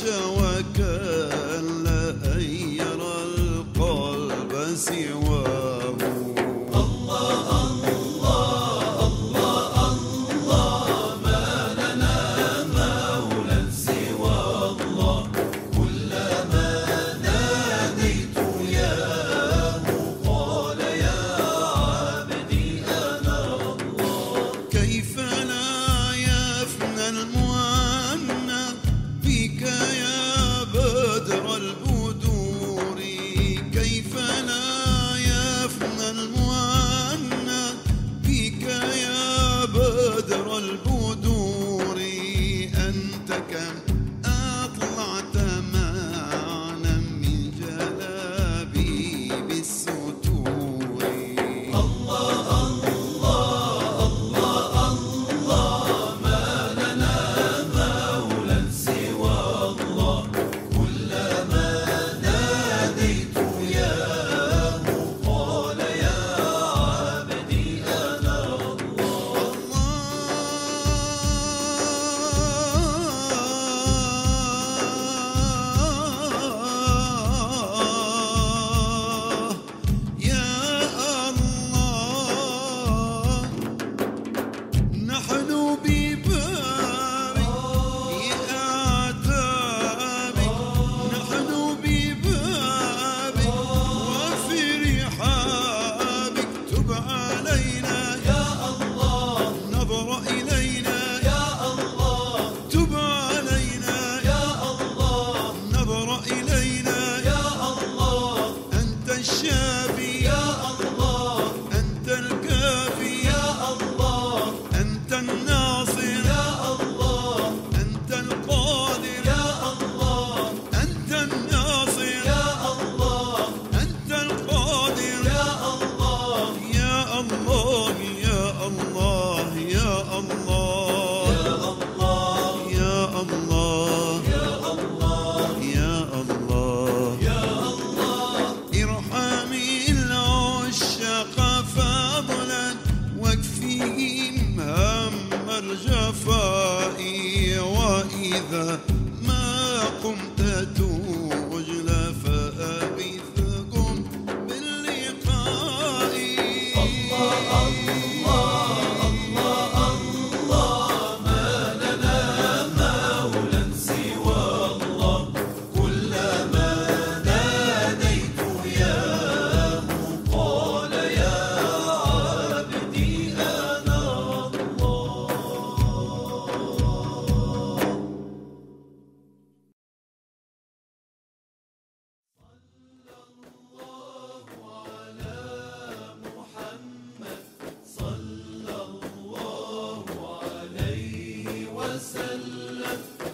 وكان أن يرى القلب سواه. الله الله الله الله، ما لنا مولى سوى الله. كلما ناديت ياه قال يا عبدي أنا الله. كيف لا يفنى المعنى فيك يا بدر البدور؟ كيف لا يفنى المعنى فيك يا بدر البدور؟ أنت كم أطلعت معنا من جلابيب الستور. الله الله الله الله، ما لنا مولى سوى الله. كلما ناديت ياه قال يا عبدي أنا الله. يا الله نحن ببابك آتابك، نحن ببابك وفي رحابك. تب علينا يا الله، نظر إلينا يا الله. تب علينا يا الله، نظر إلينا يا الله. أنت الشافي يا الله، أنت الكافي يا الله. أنت الناصر يا الله، أنت القادر يا الله. أنت الناصر يا الله، أنت القادر يا الله. يا الله يا الله يا الله يا الله يا الله يا الله يا الله. ارحم العشاق فضلا واكفهم هم الجفاء. وإذا ما قمت تجلى فأغثكم باللقاء. الله الله الله الله، ما لنا مولى سوى الله. كلما ناديت ياه قال يا عبدي أنا الله. صلى الله عليه وسلم.